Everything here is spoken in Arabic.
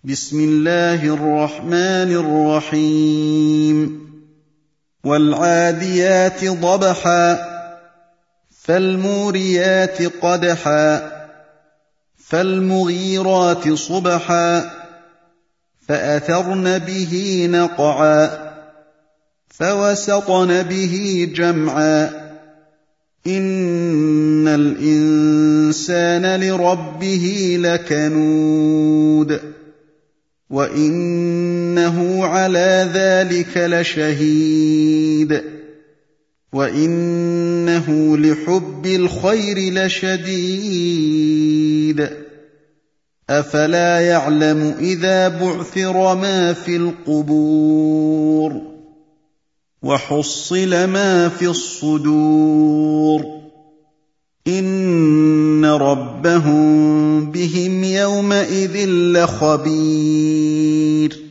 بسم الله الرحمن الرحيم والعاديات ضبحا فالموريات قدحا فالمغيرات صبحا فأثرن به نقعا فوسطن به جمعا إن الإنسان لربه لكنود وإنه على ذلك لشهيد وإنه لحب الخير لشديد أفلا يعلم إذا بعثر ما في القبور وحصل ما في الصدور إن ربهم بهم يومئذ لخبير